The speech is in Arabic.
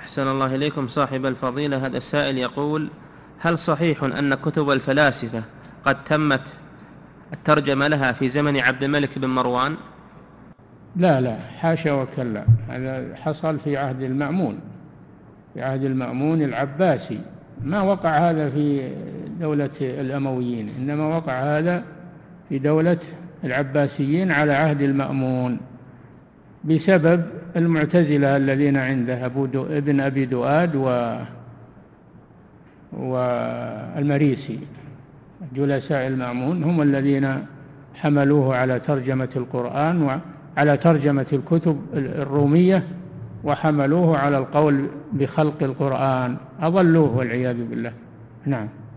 أحسن الله إليكم صاحب الفضيلة. هذا السائل يقول: هل صحيح أن كتب الفلاسفة قد تمت الترجمة لها في زمن عبد الملك بن مروان؟ لا لا، حاشا وكلا، هذا حصل في عهد المأمون، في عهد المأمون العباسي. ما وقع هذا في دولة الأمويين، إنما وقع هذا في دولة العباسيين على عهد المأمون بسبب المعتزلة الذين عنده ابن أبي دؤاد والمريسي، جلساء المأمون، هم الذين حملوه على ترجمة القرآن وعلى ترجمة الكتب الرومية، وحملوه على القول بخلق القرآن، أضلوه والعياذ بالله. نعم.